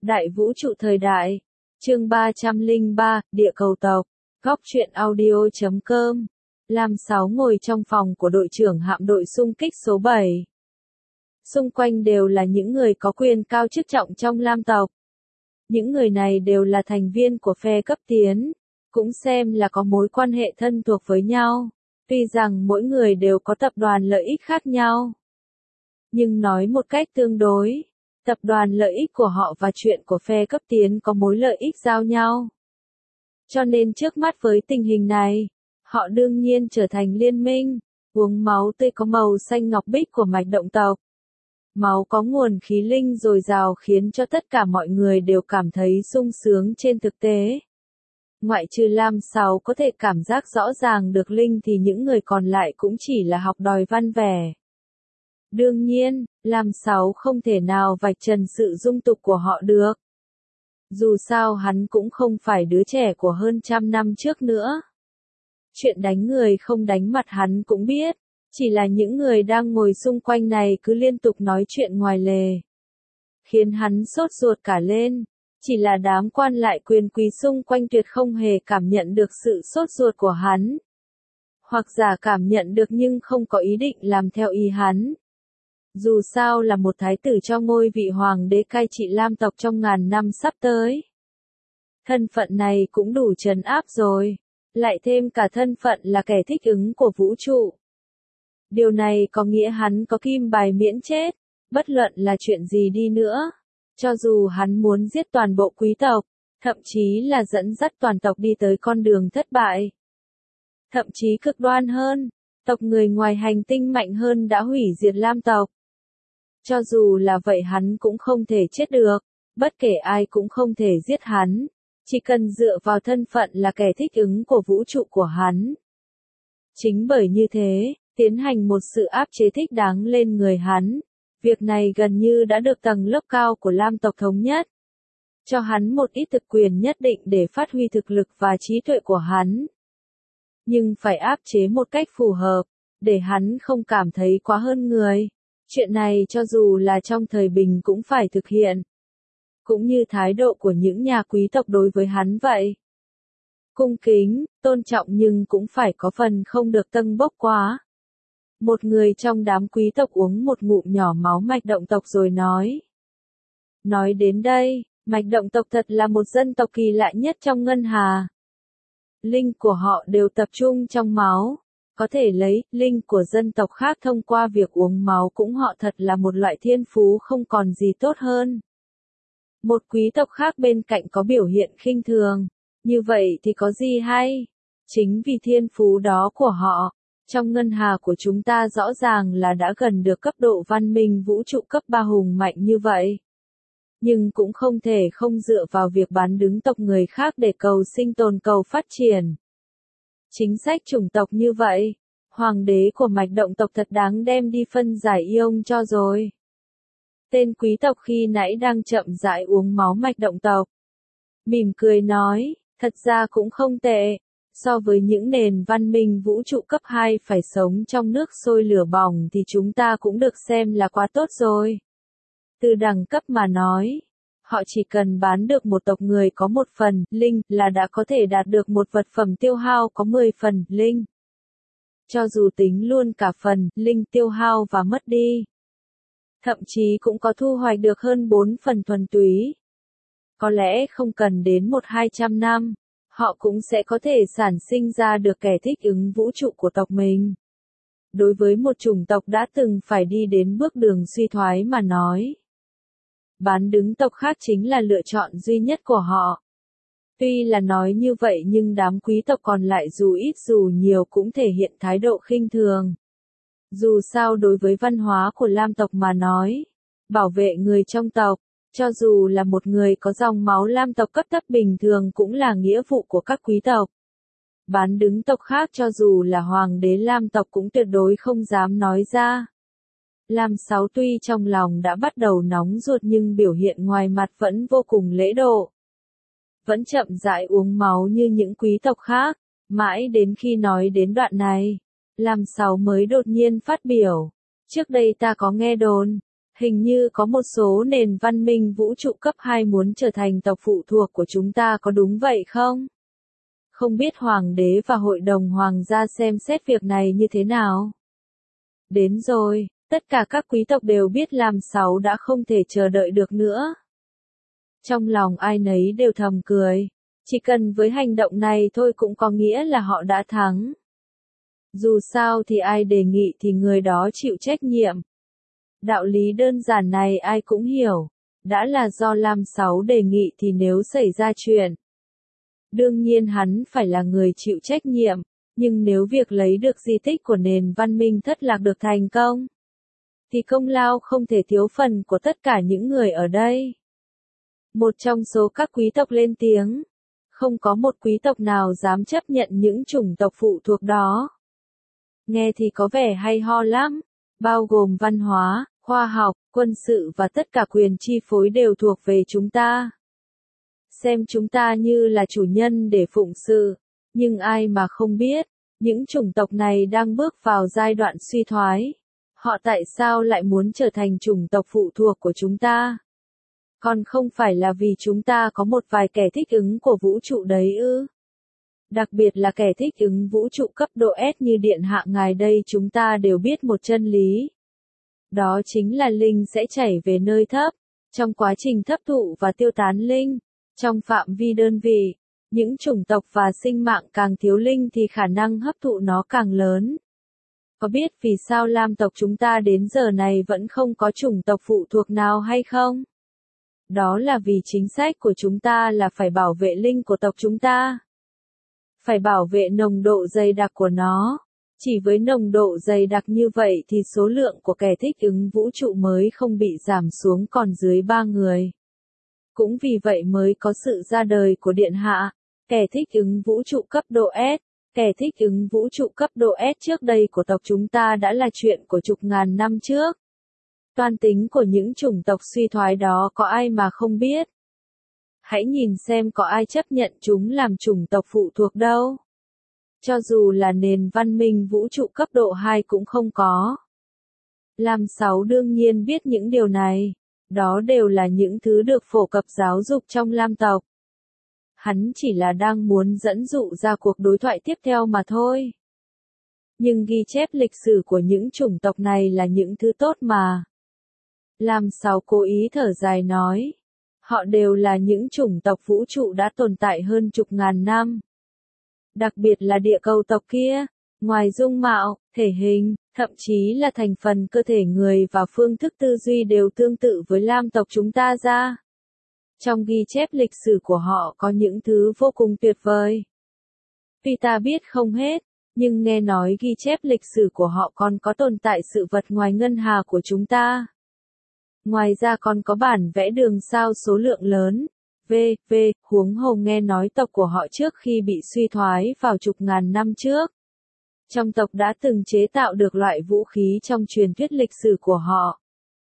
Đại vũ trụ thời đại. Chương 303, Địa cầu tộc. Góc truyện audio.com. Lam Sáu ngồi trong phòng của đội trưởng hạm đội xung kích số 7. Xung quanh đều là những người có quyền cao chức trọng trong Lam tộc. Những người này đều là thành viên của phe cấp tiến, cũng xem là có mối quan hệ thân thuộc với nhau. Tuy rằng mỗi người đều có tập đoàn lợi ích khác nhau, nhưng nói một cách tương đối, tập đoàn lợi ích của họ và chuyện của phe cấp tiến có mối lợi ích giao nhau. Cho nên trước mắt với tình hình này, họ đương nhiên trở thành liên minh, uống máu tươi có màu xanh ngọc bích của mạch động tộc. Máu có nguồn khí linh dồi dào khiến cho tất cả mọi người đều cảm thấy sung sướng trên thực tế. Ngoại trừ Lam Sáu có thể cảm giác rõ ràng được linh thì những người còn lại cũng chỉ là học đòi văn vẻ. Đương nhiên, Lam Sáu không thể nào vạch trần sự dung tục của họ được. Dù sao hắn cũng không phải đứa trẻ của hơn 100 năm trước nữa. Chuyện đánh người không đánh mặt hắn cũng biết, chỉ là những người đang ngồi xung quanh này cứ liên tục nói chuyện ngoài lề, khiến hắn sốt ruột cả lên. Chỉ là đám quan lại quyền quý xung quanh tuyệt không hề cảm nhận được sự sốt ruột của hắn. Hoặc giả cảm nhận được nhưng không có ý định làm theo ý hắn. Dù sao là một thái tử cho ngôi vị hoàng đế cai trị Lam tộc trong ngàn năm sắp tới. Thân phận này cũng đủ trấn áp rồi. Lại thêm cả thân phận là kẻ thích ứng của vũ trụ. Điều này có nghĩa hắn có kim bài miễn chết, bất luận là chuyện gì đi nữa. Cho dù hắn muốn giết toàn bộ quý tộc, thậm chí là dẫn dắt toàn tộc đi tới con đường thất bại. Thậm chí cực đoan hơn, tộc người ngoài hành tinh mạnh hơn đã hủy diệt Lam tộc. Cho dù là vậy hắn cũng không thể chết được, bất kể ai cũng không thể giết hắn, chỉ cần dựa vào thân phận là kẻ thích ứng của vũ trụ của hắn. Chính bởi như thế, tiến hành một sự áp chế thích đáng lên người hắn. Việc này gần như đã được tầng lớp cao của Lam tộc thống nhất. Cho hắn một ít thực quyền nhất định để phát huy thực lực và trí tuệ của hắn. Nhưng phải áp chế một cách phù hợp, để hắn không cảm thấy quá hơn người. Chuyện này cho dù là trong thời bình cũng phải thực hiện. Cũng như thái độ của những nhà quý tộc đối với hắn vậy. Cung kính, tôn trọng nhưng cũng phải có phần không được tâng bốc quá. Một người trong đám quý tộc uống một ngụm nhỏ máu mạch động tộc rồi nói. Nói đến đây, mạch động tộc thật là một dân tộc kỳ lạ nhất trong ngân hà. Linh của họ đều tập trung trong máu. Có thể lấy linh của dân tộc khác thông qua việc uống máu cũng họ thật là một loại thiên phú không còn gì tốt hơn. Một quý tộc khác bên cạnh có biểu hiện khinh thường. Như vậy thì có gì hay? Chính vì thiên phú đó của họ. Trong ngân hà của chúng ta rõ ràng là đã gần được cấp độ văn minh vũ trụ cấp 3 hùng mạnh như vậy. Nhưng cũng không thể không dựa vào việc bán đứng tộc người khác để cầu sinh tồn cầu phát triển. Chính sách chủng tộc như vậy, hoàng đế của mạch động tộc thật đáng đem đi phân giải ion cho rồi. Tên quý tộc khi nãy đang chậm rãi uống máu mạch động tộc. Mỉm cười nói, thật ra cũng không tệ. So với những nền văn minh vũ trụ cấp 2 phải sống trong nước sôi lửa bỏng thì chúng ta cũng được xem là quá tốt rồi. Từ đẳng cấp mà nói, họ chỉ cần bán được một tộc người có một phần linh là đã có thể đạt được một vật phẩm tiêu hao có 10 phần linh. Cho dù tính luôn cả phần linh tiêu hao và mất đi. Thậm chí cũng có thu hoạch được hơn 4 phần thuần túy. Có lẽ không cần đến 100-200 năm. Họ cũng sẽ có thể sản sinh ra được kẻ thích ứng vũ trụ của tộc mình. Đối với một chủng tộc đã từng phải đi đến bước đường suy thoái mà nói. Bán đứng tộc khác chính là lựa chọn duy nhất của họ. Tuy là nói như vậy nhưng đám quý tộc còn lại dù ít dù nhiều cũng thể hiện thái độ khinh thường. Dù sao đối với văn hóa của Lam tộc mà nói, bảo vệ người trong tộc. Cho dù là một người có dòng máu Lam tộc cấp thấp bình thường cũng là nghĩa vụ của các quý tộc. Bán đứng tộc khác cho dù là hoàng đế Lam tộc cũng tuyệt đối không dám nói ra. Lam Sáu tuy trong lòng đã bắt đầu nóng ruột nhưng biểu hiện ngoài mặt vẫn vô cùng lễ độ. Vẫn chậm rãi uống máu như những quý tộc khác, mãi đến khi nói đến đoạn này, Lam Sáu mới đột nhiên phát biểu. Trước đây ta có nghe đồn. Hình như có một số nền văn minh vũ trụ cấp 2 muốn trở thành tộc phụ thuộc của chúng ta, có đúng vậy không? Không biết Hoàng đế và Hội đồng Hoàng gia xem xét việc này như thế nào? Đến rồi, tất cả các quý tộc đều biết Lam Sáu đã không thể chờ đợi được nữa. Trong lòng ai nấy đều thầm cười. Chỉ cần với hành động này thôi cũng có nghĩa là họ đã thắng. Dù sao thì ai đề nghị thì người đó chịu trách nhiệm. Đạo lý đơn giản này ai cũng hiểu. Đã là do Lam Sáu đề nghị thì nếu xảy ra chuyện, đương nhiên hắn phải là người chịu trách nhiệm. Nhưng nếu việc lấy được di tích của nền văn minh thất lạc được thành công, thì công lao không thể thiếu phần của tất cả những người ở đây. Một trong số các quý tộc lên tiếng. Không có một quý tộc nào dám chấp nhận những chủng tộc phụ thuộc đó. Nghe thì có vẻ hay ho lắm, bao gồm văn hóa, khoa học, quân sự và tất cả quyền chi phối đều thuộc về chúng ta. Xem chúng ta như là chủ nhân để phụng sự, nhưng ai mà không biết, những chủng tộc này đang bước vào giai đoạn suy thoái. Họ tại sao lại muốn trở thành chủng tộc phụ thuộc của chúng ta? Còn không phải là vì chúng ta có một vài kẻ thích ứng của vũ trụ đấy ư? Đặc biệt là kẻ thích ứng vũ trụ cấp độ S như Điện Hạ ngài đây, chúng ta đều biết một chân lý. Đó chính là linh sẽ chảy về nơi thấp. Trong quá trình hấp thụ và tiêu tán linh, trong phạm vi đơn vị, những chủng tộc và sinh mạng càng thiếu linh thì khả năng hấp thụ nó càng lớn. Có biết vì sao Lam tộc chúng ta đến giờ này vẫn không có chủng tộc phụ thuộc nào hay không? Đó là vì chính sách của chúng ta là phải bảo vệ linh của tộc chúng ta. Phải bảo vệ nồng độ dày đặc của nó. Chỉ với nồng độ dày đặc như vậy thì số lượng của kẻ thích ứng vũ trụ mới không bị giảm xuống còn dưới 3 người. Cũng vì vậy mới có sự ra đời của Điện Hạ, kẻ thích ứng vũ trụ cấp độ S. Kẻ thích ứng vũ trụ cấp độ S trước đây của tộc chúng ta đã là chuyện của chục ngàn năm trước. Toan tính của những chủng tộc suy thoái đó có ai mà không biết. Hãy nhìn xem có ai chấp nhận chúng làm chủng tộc phụ thuộc đâu. Cho dù là nền văn minh vũ trụ cấp độ 2 cũng không có. Lam Sáu đương nhiên biết những điều này. Đó đều là những thứ được phổ cập giáo dục trong Lam tộc. Hắn chỉ là đang muốn dẫn dụ ra cuộc đối thoại tiếp theo mà thôi. Nhưng ghi chép lịch sử của những chủng tộc này là những thứ tốt mà. Lam Sáu cố ý thở dài nói. Họ đều là những chủng tộc vũ trụ đã tồn tại hơn chục ngàn năm. Đặc biệt là địa cầu tộc kia, ngoài dung mạo, thể hình, thậm chí là thành phần cơ thể người và phương thức tư duy đều tương tự với Lam tộc chúng ta ra. Trong ghi chép lịch sử của họ có những thứ vô cùng tuyệt vời. Tuy ta biết không hết, nhưng nghe nói ghi chép lịch sử của họ còn có tồn tại sự vật ngoài ngân hà của chúng ta. Ngoài ra còn có bản vẽ đường sao số lượng lớn. Huống hồ nghe nói tộc của họ trước khi bị suy thoái vào chục ngàn năm trước. Trong tộc đã từng chế tạo được loại vũ khí trong truyền thuyết lịch sử của họ.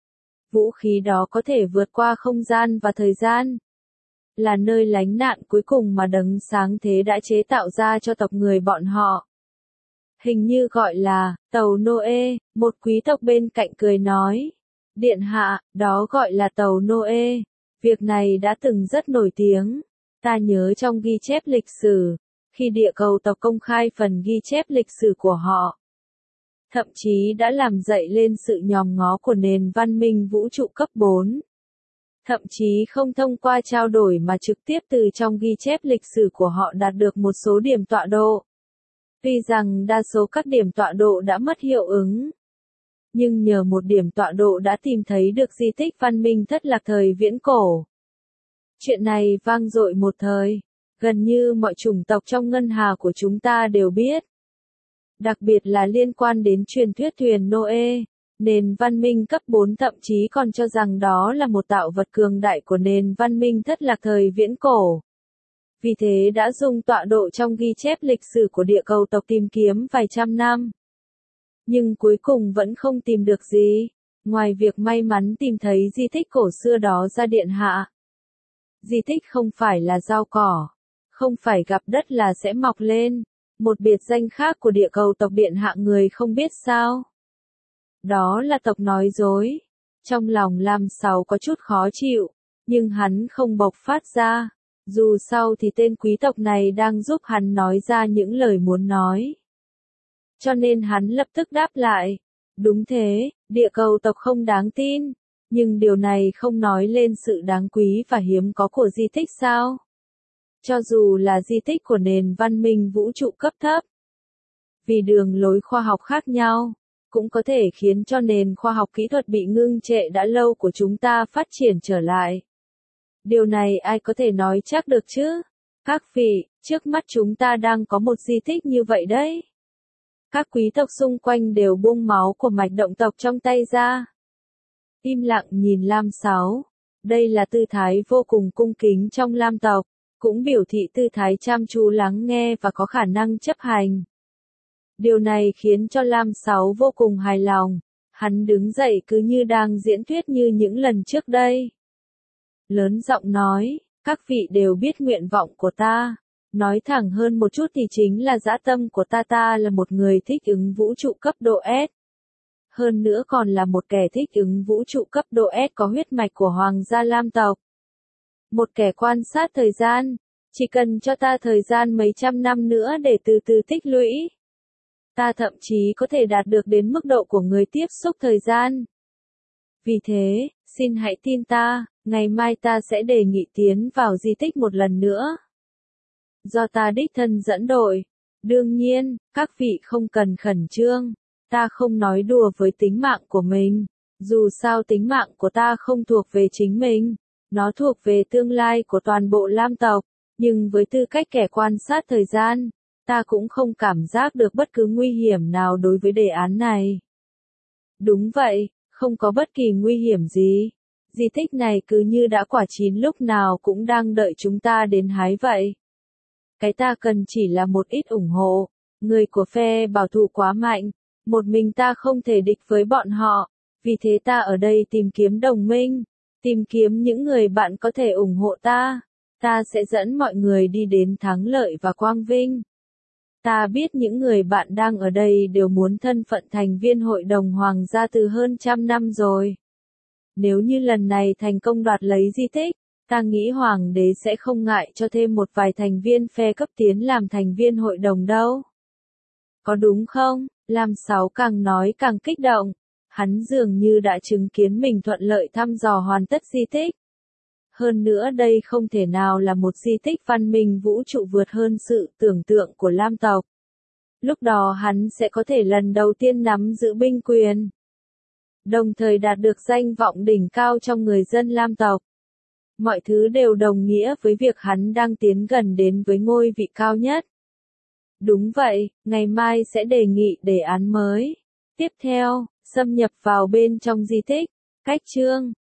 Vũ khí đó có thể vượt qua không gian và thời gian. Là nơi lánh nạn cuối cùng mà đấng sáng thế đã chế tạo ra cho tộc người bọn họ. Hình như gọi là tàu Noe, một quý tộc bên cạnh cười nói. Điện hạ, đó gọi là tàu Noe. Việc này đã từng rất nổi tiếng. Ta nhớ trong ghi chép lịch sử, khi địa cầu tộc công khai phần ghi chép lịch sử của họ, thậm chí đã làm dậy lên sự nhòm ngó của nền văn minh vũ trụ cấp 4. Thậm chí không thông qua trao đổi mà trực tiếp từ trong ghi chép lịch sử của họ đạt được một số điểm tọa độ. Tuy rằng đa số các điểm tọa độ đã mất hiệu ứng, nhưng nhờ một điểm tọa độ đã tìm thấy được di tích văn minh thất lạc thời viễn cổ. Chuyện này vang dội một thời, gần như mọi chủng tộc trong ngân hà của chúng ta đều biết. Đặc biệt là liên quan đến truyền thuyết thuyền Noe, nền văn minh cấp 4 thậm chí còn cho rằng đó là một tạo vật cường đại của nền văn minh thất lạc thời viễn cổ. Vì thế đã dùng tọa độ trong ghi chép lịch sử của địa cầu tộc tìm kiếm vài trăm năm. Nhưng cuối cùng vẫn không tìm được gì, ngoài việc may mắn tìm thấy di tích cổ xưa đó ra điện hạ. Di tích không phải là rau cỏ, không phải gặp đất là sẽ mọc lên, một biệt danh khác của địa cầu tộc điện hạ người không biết sao. Đó là tộc nói dối. Trong lòng Lam Sáu có chút khó chịu, nhưng hắn không bộc phát ra. Dù sao thì tên quý tộc này đang giúp hắn nói ra những lời muốn nói. Cho nên hắn lập tức đáp lại. Đúng thế, địa cầu tộc không đáng tin. Nhưng điều này không nói lên sự đáng quý và hiếm có của di tích sao? Cho dù là di tích của nền văn minh vũ trụ cấp thấp. Vì đường lối khoa học khác nhau, cũng có thể khiến cho nền khoa học kỹ thuật bị ngưng trệ đã lâu của chúng ta phát triển trở lại. Điều này ai có thể nói chắc được chứ? Các vị, trước mắt chúng ta đang có một di tích như vậy đấy. Các quý tộc xung quanh đều buông máu của mạch động tộc trong tay ra. Im lặng nhìn Lam Sáu. Đây là tư thái vô cùng cung kính trong Lam tộc, cũng biểu thị tư thái chăm chú lắng nghe và có khả năng chấp hành. Điều này khiến cho Lam Sáu vô cùng hài lòng. Hắn đứng dậy cứ như đang diễn thuyết như những lần trước đây. Lớn giọng nói, các vị đều biết nguyện vọng của ta. Nói thẳng hơn một chút thì chính là dã tâm của ta là một người thích ứng vũ trụ cấp độ S. Hơn nữa còn là một kẻ thích ứng vũ trụ cấp độ S có huyết mạch của Hoàng gia Lam tộc. Một kẻ quan sát thời gian, chỉ cần cho ta thời gian mấy trăm năm nữa để từ từ tích lũy. Ta thậm chí có thể đạt được đến mức độ của người tiếp xúc thời gian. Vì thế, xin hãy tin ta, ngày mai ta sẽ đề nghị tiến vào di tích một lần nữa. Do ta đích thân dẫn đội. Đương nhiên, các vị không cần khẩn trương. Ta không nói đùa với tính mạng của mình. Dù sao tính mạng của ta không thuộc về chính mình. Nó thuộc về tương lai của toàn bộ Lam tộc. Nhưng với tư cách kẻ quan sát thời gian, ta cũng không cảm giác được bất cứ nguy hiểm nào đối với đề án này. Đúng vậy, không có bất kỳ nguy hiểm gì. Di tích này cứ như đã quả chín lúc nào cũng đang đợi chúng ta đến hái vậy. Cái ta cần chỉ là một ít ủng hộ. Người của phe bảo thủ quá mạnh. Một mình ta không thể địch với bọn họ. Vì thế ta ở đây tìm kiếm đồng minh. Tìm kiếm những người bạn có thể ủng hộ ta. Ta sẽ dẫn mọi người đi đến thắng lợi và quang vinh. Ta biết những người bạn đang ở đây đều muốn thân phận thành viên hội đồng hoàng gia từ hơn 100 năm rồi. Nếu như lần này thành công đoạt lấy di tích, ta nghĩ hoàng đế sẽ không ngại cho thêm một vài thành viên phe cấp tiến làm thành viên hội đồng đâu. Có đúng không? Lam Sáu càng nói càng kích động. Hắn dường như đã chứng kiến mình thuận lợi thăm dò hoàn tất di tích. Hơn nữa đây không thể nào là một di tích văn minh vũ trụ vượt hơn sự tưởng tượng của Lam tộc. Lúc đó hắn sẽ có thể lần đầu tiên nắm giữ binh quyền. Đồng thời đạt được danh vọng đỉnh cao trong người dân Lam tộc. Mọi thứ đều đồng nghĩa với việc hắn đang tiến gần đến với ngôi vị cao nhất. Đúng vậy, ngày mai sẽ đề nghị đề án mới. Tiếp theo, xâm nhập vào bên trong di tích. Cách chương